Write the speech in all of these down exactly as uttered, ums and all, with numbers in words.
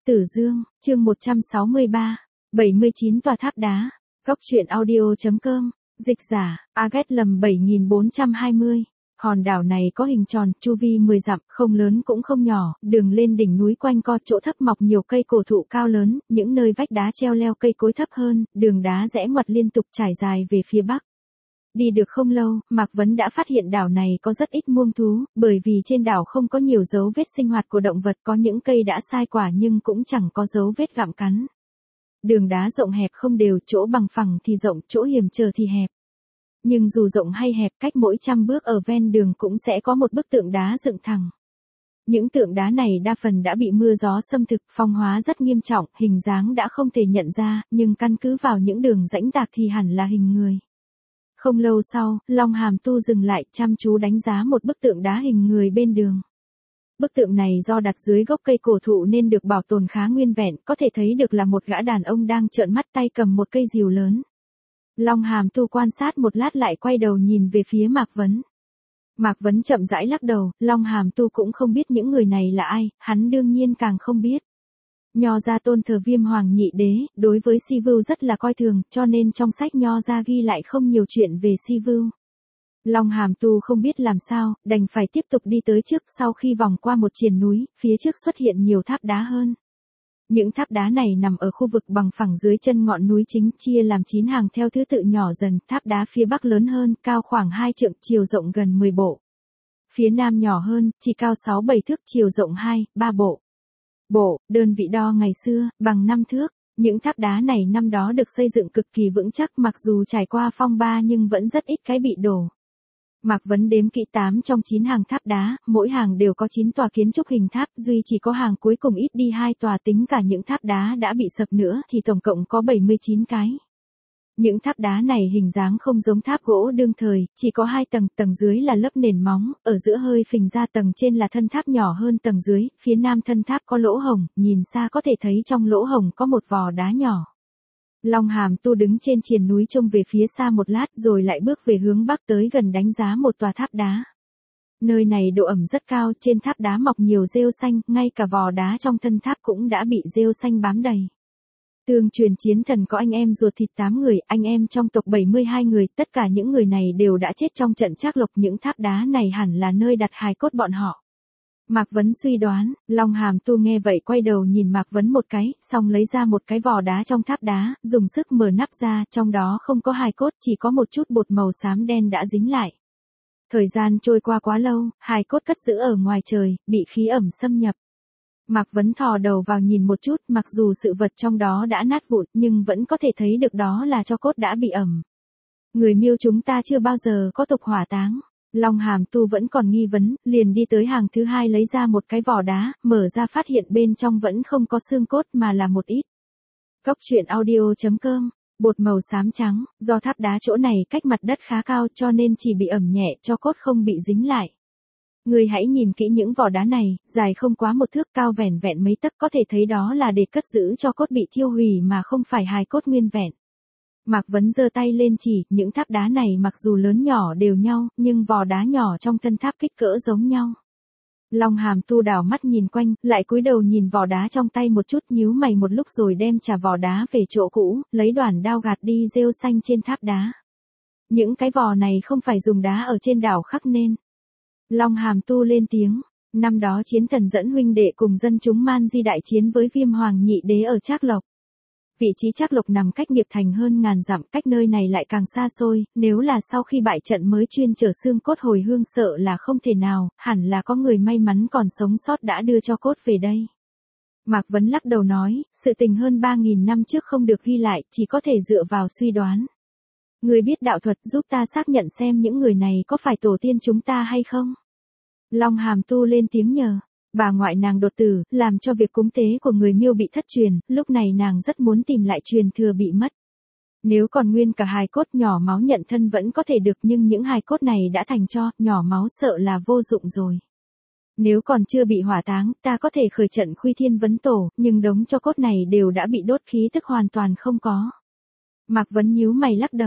Tử Dương, chương một trăm sáu mươi ba, bảy mươi chín tòa tháp đá. Góc truyện audio.com, dịch giả, Agat lầm bảy nghìn bốn trăm hai mươi. Hòn đảo này có hình tròn, chu vi mười dặm, không lớn cũng không nhỏ, đường lên đỉnh núi quanh co, chỗ thấp mọc nhiều cây cổ thụ cao lớn, những nơi vách đá treo leo cây cối thấp hơn, đường đá rẽ ngoặt liên tục trải dài về phía bắc. Đi được không lâu, Mạc Vấn đã phát hiện đảo này có rất ít muông thú, bởi vì trên đảo không có nhiều dấu vết sinh hoạt của động vật, có những cây đã sai quả nhưng cũng chẳng có dấu vết gặm cắn. Đường đá rộng hẹp không đều, chỗ bằng phẳng thì rộng, chỗ hiểm trở thì hẹp. Nhưng dù rộng hay hẹp, cách mỗi trăm bước ở ven đường cũng sẽ có một bức tượng đá dựng thẳng. Những tượng đá này đa phần đã bị mưa gió xâm thực, phong hóa rất nghiêm trọng, hình dáng đã không thể nhận ra, nhưng căn cứ vào những đường rãnh tạc thì hẳn là hình người. Không lâu sau, Long Hàm Tu dừng lại, chăm chú đánh giá một bức tượng đá hình người bên đường. Bức tượng này do đặt dưới gốc cây cổ thụ nên được bảo tồn khá nguyên vẹn, có thể thấy được là một gã đàn ông đang trợn mắt tay cầm một cây rìu lớn. Long Hàm Tu quan sát một lát lại quay đầu nhìn về phía Mạc Vấn. Mạc Vấn chậm rãi lắc đầu, Long Hàm Tu cũng không biết những người này là ai, hắn đương nhiên càng không biết. Nho gia tôn thờ Viêm Hoàng Nhị Đế, đối với Si Vưu rất là coi thường, cho nên trong sách Nho gia ghi lại không nhiều chuyện về Si Vưu. Long Hàm Tu không biết làm sao, đành phải tiếp tục đi tới trước, sau khi vòng qua một triền núi, phía trước xuất hiện nhiều tháp đá hơn. Những tháp đá này nằm ở khu vực bằng phẳng dưới chân ngọn núi chính, chia làm chín hàng theo thứ tự nhỏ dần, tháp đá phía bắc lớn hơn, cao khoảng hai trượng, chiều rộng gần mười bộ. Phía nam nhỏ hơn, chỉ cao sáu bảy thước, chiều rộng hai, ba bộ. Bộ, đơn vị đo ngày xưa, bằng năm thước. Những tháp đá này năm đó được xây dựng cực kỳ vững chắc, mặc dù trải qua phong ba nhưng vẫn rất ít cái bị đổ. Mạc Vấn đếm kỹ tám trong chín hàng tháp đá, mỗi hàng đều có chín tòa kiến trúc hình tháp, duy chỉ có hàng cuối cùng ít đi hai tòa, tính cả những tháp đá đã bị sập nữa thì tổng cộng có bảy mươi chín cái. Những tháp đá này hình dáng không giống tháp gỗ đương thời, chỉ có hai tầng, tầng dưới là lớp nền móng, ở giữa hơi phình ra, tầng trên là thân tháp nhỏ hơn tầng dưới, phía nam thân tháp có lỗ hổng, nhìn xa có thể thấy trong lỗ hổng có một vò đá nhỏ. Long Hàm Tu đứng trên triền núi trông về phía xa một lát rồi lại bước về hướng bắc tới gần đánh giá một tòa tháp đá. Nơi này độ ẩm rất cao, trên tháp đá mọc nhiều rêu xanh, ngay cả vò đá trong thân tháp cũng đã bị rêu xanh bám đầy. Tương truyền chiến thần có anh em ruột thịt tám người, anh em trong tộc bảy mươi hai người, tất cả những người này đều đã chết trong trận trác lộc, những tháp đá này hẳn là nơi đặt hài cốt bọn họ. Mạc Vấn suy đoán, Long Hàm Tu nghe vậy quay đầu nhìn Mạc Vấn một cái, xong lấy ra một cái vò đá trong tháp đá, dùng sức mở nắp ra, trong đó không có hài cốt, chỉ có một chút bột màu xám đen đã dính lại. Thời gian trôi qua quá lâu, hài cốt cất giữ ở ngoài trời, bị khí ẩm xâm nhập. Mạc Vấn thò đầu vào nhìn một chút, mặc dù sự vật trong đó đã nát vụn, nhưng vẫn có thể thấy được đó là tro cốt đã bị ẩm. Người Miêu chúng ta chưa bao giờ có tục hỏa táng. Long Hàm Tu vẫn còn nghi vấn, liền đi tới hàng thứ hai lấy ra một cái vỏ đá, mở ra phát hiện bên trong vẫn không có xương cốt mà là một ít. Góc truyện audio.com, bột màu xám trắng, do tháp đá chỗ này cách mặt đất khá cao cho nên chỉ bị ẩm nhẹ, cho cốt không bị dính lại. Người hãy nhìn kỹ những vỏ đá này, dài không quá một thước, cao vẻn vẹn mấy tấc, có thể thấy đó là để cất giữ cho cốt bị thiêu hủy mà không phải hài cốt nguyên vẹn. Mạc Vấn giơ tay lên chỉ, những tháp đá này mặc dù lớn nhỏ đều nhau, nhưng vỏ đá nhỏ trong thân tháp kích cỡ giống nhau. Long Hàm Tu đảo mắt nhìn quanh, lại cúi đầu nhìn vỏ đá trong tay một chút, nhíu mày một lúc rồi đem trả vỏ đá về chỗ cũ, lấy đoản đao gạt đi rêu xanh trên tháp đá. Những cái vỏ này không phải dùng đá ở trên đảo khắc nên. Long Hàm Tu lên tiếng, năm đó chiến thần dẫn huynh đệ cùng dân chúng Man Di đại chiến với Viêm Hoàng Nhị Đế ở Trác Lộc. Vị trí Trác Lộc nằm cách Nghiệp Thành hơn ngàn dặm, cách nơi này lại càng xa xôi, nếu là sau khi bại trận mới chuyên chở xương cốt hồi hương sợ là không thể nào, hẳn là có người may mắn còn sống sót đã đưa cho cốt về đây. Mạc Vấn lắc đầu nói, sự tình hơn ba nghìn năm trước không được ghi lại, chỉ có thể dựa vào suy đoán. Người biết đạo thuật giúp ta xác nhận xem những người này có phải tổ tiên chúng ta hay không? Long Hàm Tu lên tiếng nhờ. Bà ngoại nàng đột tử, làm cho việc cúng tế của người Miêu bị thất truyền, lúc này nàng rất muốn tìm lại truyền thừa bị mất. Nếu còn nguyên cả hài cốt, nhỏ máu nhận thân vẫn có thể được, nhưng những hài cốt này đã thành tro, nhỏ máu sợ là vô dụng rồi. Nếu còn chưa bị hỏa táng, ta có thể khởi trận Khuy Thiên Vấn Tổ, nhưng đống tro cốt này đều đã bị đốt, khí tức hoàn toàn không có. Mạc Vấn nhíu mày lắc đầu.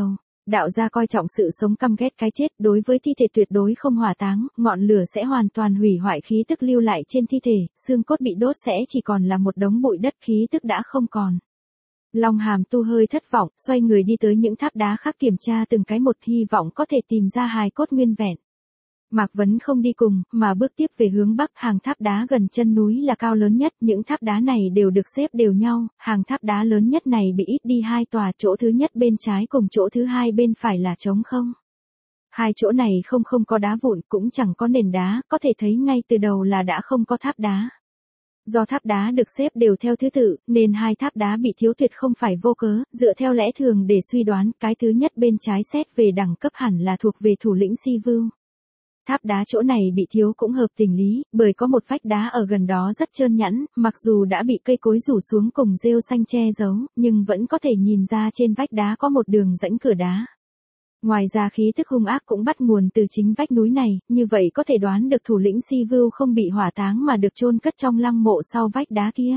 đạo gia coi trọng sự sống căm ghét cái chết, đối với thi thể tuyệt đối không hỏa táng, ngọn lửa sẽ hoàn toàn hủy hoại khí tức lưu lại trên thi thể, xương cốt bị đốt sẽ chỉ còn là một đống bụi đất, khí tức đã không còn. Long Hàm Tu hơi thất vọng, xoay người đi tới những tháp đá khác kiểm tra từng cái một, hy vọng có thể tìm ra hài cốt nguyên vẹn. Mạc Vấn không đi cùng, mà bước tiếp về hướng bắc, hàng tháp đá gần chân núi là cao lớn nhất, những tháp đá này đều được xếp đều nhau, hàng tháp đá lớn nhất này bị ít đi hai tòa, chỗ thứ nhất bên trái cùng chỗ thứ hai bên phải là trống không. Hai chỗ này không không có đá vụn, cũng chẳng có nền đá, có thể thấy ngay từ đầu là đã không có tháp đá. Do tháp đá được xếp đều theo thứ tự, nên hai tháp đá bị thiếu tuyệt không phải vô cớ, dựa theo lẽ thường để suy đoán, cái thứ nhất bên trái xét về đẳng cấp hẳn là thuộc về thủ lĩnh Si Vưu. Tháp đá chỗ này bị thiếu cũng hợp tình lý, bởi có một vách đá ở gần đó rất trơn nhẵn, mặc dù đã bị cây cối rủ xuống cùng rêu xanh che giấu, nhưng vẫn có thể nhìn ra trên vách đá có một đường rãnh cửa đá. Ngoài ra khí tức hung ác cũng bắt nguồn từ chính vách núi này, như vậy có thể đoán được thủ lĩnh Si Vưu không bị hỏa táng mà được chôn cất trong lăng mộ sau vách đá kia.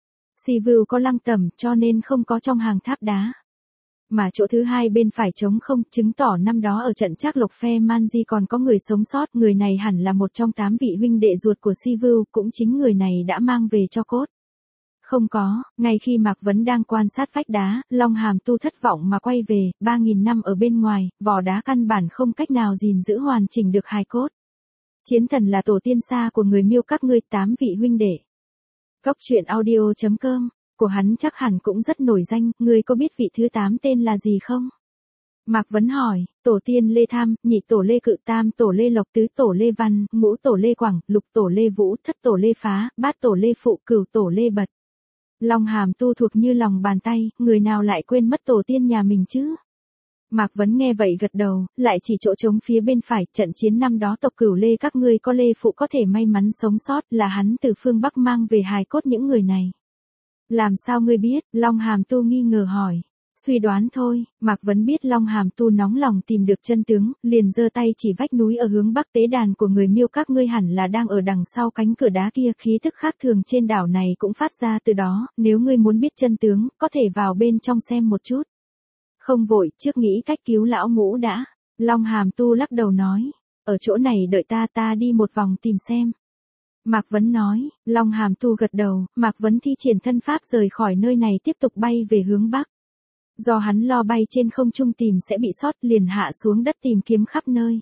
Si Vưu có lăng tẩm cho nên không có trong hàng tháp đá. Mà chỗ thứ hai bên phải trống không, chứng tỏ năm đó ở trận Trác Lộc phe Manji còn có người sống sót, người này hẳn là một trong tám vị huynh đệ ruột của Si Vưu, cũng chính người này đã mang về cho cốt. Không có, ngay khi Mạc Vấn đang quan sát vách đá, Long Hàm Tu thất vọng mà quay về, ba nghìn năm ở bên ngoài, vỏ đá căn bản không cách nào gìn giữ hoàn chỉnh được hài cốt. Chiến thần là tổ tiên xa của người Miêu các ngươi, tám vị huynh đệ. Cốc truyện audio chấm com của hắn chắc hẳn cũng rất nổi danh, ngươi có biết vị thứ tám tên là gì không? Mạc Vấn hỏi, tổ tiên Lê Tham, nhị tổ Lê Cự, tam tổ Lê Lộc, tứ tổ Lê Văn, ngũ tổ Lê Quảng, lục tổ Lê Vũ, thất tổ Lê Phá, bát tổ Lê Phụ, cửu tổ Lê Bật. Long Hàm Tu thuộc như lòng bàn tay, người nào lại quên mất tổ tiên nhà mình chứ? Mạc Vấn nghe vậy gật đầu, lại chỉ chỗ trống phía bên phải, trận chiến năm đó tộc Cửu Lê các ngươi có Lê Phụ có thể may mắn sống sót, là hắn từ phương Bắc mang về hài cốt những người này. Làm sao ngươi biết? Long Hàm Tu nghi ngờ hỏi. Suy đoán thôi, Mạc Vấn biết Long Hàm Tu nóng lòng tìm được chân tướng, liền giơ tay chỉ vách núi ở hướng bắc, tế đàn của người Miêu các ngươi hẳn là đang ở đằng sau cánh cửa đá kia, khí tức khác thường trên đảo này cũng phát ra từ đó, nếu ngươi muốn biết chân tướng, có thể vào bên trong xem một chút. Không vội, trước nghĩ cách cứu lão ngũ đã. Long Hàm Tu lắc đầu nói, ở chỗ này đợi ta, ta đi một vòng tìm xem. Mạc Vấn nói, Long Hàm Tu gật đầu, Mạc Vấn thi triển thân pháp rời khỏi nơi này tiếp tục bay về hướng bắc. Do hắn lo bay trên không trung tìm sẽ bị sót, liền hạ xuống đất tìm kiếm khắp nơi.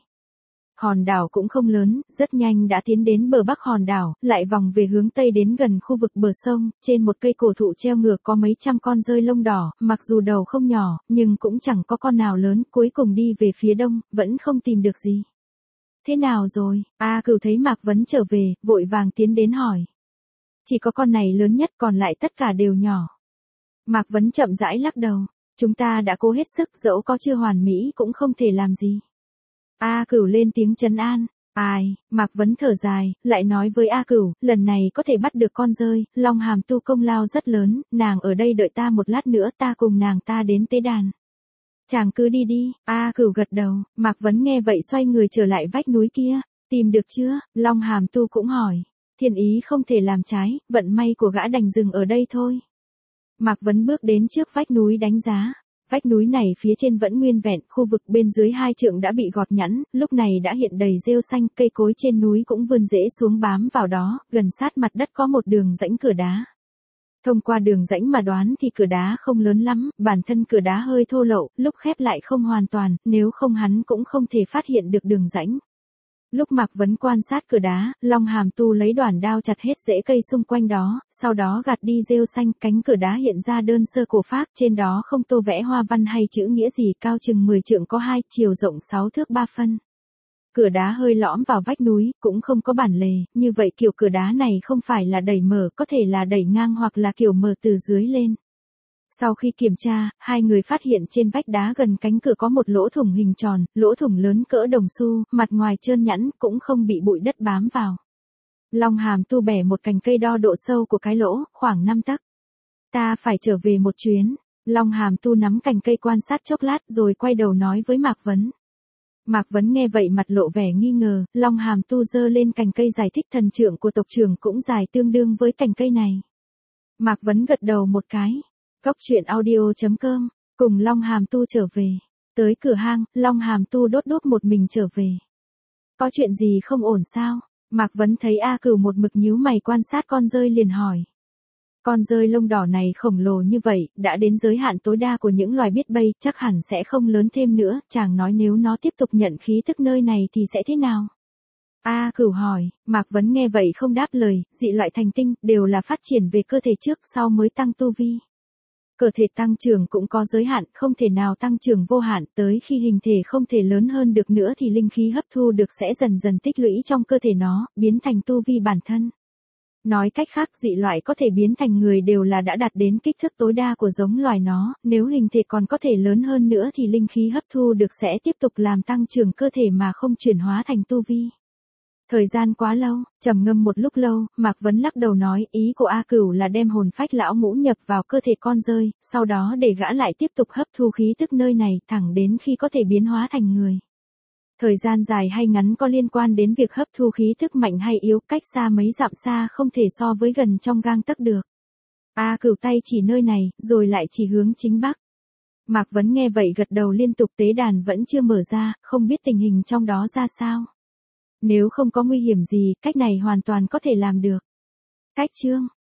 Hòn đảo cũng không lớn, rất nhanh đã tiến đến bờ bắc hòn đảo, lại vòng về hướng tây đến gần khu vực bờ sông, trên một cây cổ thụ treo ngược có mấy trăm con dơi lông đỏ, mặc dù đầu không nhỏ, nhưng cũng chẳng có con nào lớn, cuối cùng đi về phía đông, vẫn không tìm được gì. Thế nào rồi? A Cửu thấy Mạc Vấn trở về, vội vàng tiến đến hỏi. Chỉ có con này lớn nhất, còn lại tất cả đều nhỏ. Mạc Vấn chậm rãi lắc đầu. Chúng ta đã cố hết sức, dẫu có chưa hoàn mỹ cũng không thể làm gì. A Cửu lên tiếng trấn an. Ai, Mạc Vấn thở dài, lại nói với A Cửu, lần này có thể bắt được con dơi, Long Hàm Tu công lao rất lớn, nàng ở đây đợi ta một lát nữa, ta cùng nàng ta đến tế đàn. Chàng cứ đi đi. A Cửu gật đầu, Mạc Vấn nghe vậy xoay người trở lại vách núi kia. Tìm được chưa? Long Hàm Tu cũng hỏi. Thiên ý không thể làm trái, vận may của gã đành dừng ở đây thôi. Mạc Vấn bước đến trước vách núi đánh giá. Vách núi này phía trên vẫn nguyên vẹn, khu vực bên dưới hai trượng đã bị gọt nhẵn, lúc này đã hiện đầy rêu xanh, cây cối trên núi cũng vươn rễ xuống bám vào đó, gần sát mặt đất có một đường rãnh cửa đá. Thông qua đường rãnh mà đoán thì cửa đá không lớn lắm, bản thân cửa đá hơi thô lậu, lúc khép lại không hoàn toàn, nếu không hắn cũng không thể phát hiện được đường rãnh. Lúc Mạc Vấn quan sát cửa đá, Long Hàm Tu lấy đoản đao chặt hết rễ cây xung quanh đó, sau đó gạt đi rêu xanh, cánh cửa đá hiện ra đơn sơ cổ phác, trên đó không tô vẽ hoa văn hay chữ nghĩa gì, cao chừng mười trượng có hai, chiều rộng sáu thước ba phân. Cửa đá hơi lõm vào vách núi, cũng không có bản lề, như vậy kiểu cửa đá này không phải là đẩy mở, có thể là đẩy ngang hoặc là kiểu mở từ dưới lên. Sau khi kiểm tra, hai người phát hiện trên vách đá gần cánh cửa có một lỗ thủng hình tròn, lỗ thủng lớn cỡ đồng xu, mặt ngoài trơn nhẵn, cũng không bị bụi đất bám vào. Long Hàm Tu bẻ một cành cây đo độ sâu của cái lỗ, khoảng năm tấc. Ta phải trở về một chuyến. Long Hàm Tu nắm cành cây quan sát chốc lát rồi quay đầu nói với Mạc Vấn. Mạc Vấn nghe vậy mặt lộ vẻ nghi ngờ, Long Hàm Tu giơ lên cành cây giải thích thần trưởng của tộc trưởng cũng dài tương đương với cành cây này. Mạc Vấn gật đầu một cái. Cốc truyện audio chấm com, cùng Long Hàm Tu trở về. Tới cửa hang, Long Hàm Tu đốt đốt một mình trở về. Có chuyện gì không ổn sao? Mạc Vấn thấy A Cửu một mực nhíu mày quan sát con dơi liền hỏi. Con dơi lông đỏ này khổng lồ như vậy, đã đến giới hạn tối đa của những loài biết bay, chắc hẳn sẽ không lớn thêm nữa, chàng nói nếu nó tiếp tục nhận khí tức nơi này thì sẽ thế nào? A Cửu hỏi, Mạc Vấn nghe vậy không đáp lời, dị loại thành tinh, đều là phát triển về cơ thể trước sau mới tăng tu vi. Cơ thể tăng trưởng cũng có giới hạn, không thể nào tăng trưởng vô hạn, tới khi hình thể không thể lớn hơn được nữa thì linh khí hấp thu được sẽ dần dần tích lũy trong cơ thể nó, biến thành tu vi bản thân. Nói cách khác dị loại có thể biến thành người đều là đã đạt đến kích thước tối đa của giống loài nó, nếu hình thể còn có thể lớn hơn nữa thì linh khí hấp thu được sẽ tiếp tục làm tăng trưởng cơ thể mà không chuyển hóa thành tu vi. Thời gian quá lâu, trầm ngâm một lúc lâu, Mạc Vấn lắc đầu nói ý của A Cửu là đem hồn phách lão ngũ nhập vào cơ thể con dơi, sau đó để gã lại tiếp tục hấp thu khí tức nơi này thẳng đến khi có thể biến hóa thành người. Thời gian dài hay ngắn có liên quan đến việc hấp thu khí tức mạnh hay yếu, cách xa mấy dặm xa không thể so với gần trong gang tấc được. A Cửu tay chỉ nơi này, rồi lại chỉ hướng chính bắc. Mạc Vấn nghe vậy gật đầu liên tục, tế đàn vẫn chưa mở ra, không biết tình hình trong đó ra sao. Nếu không có nguy hiểm gì, cách này hoàn toàn có thể làm được. Cách chương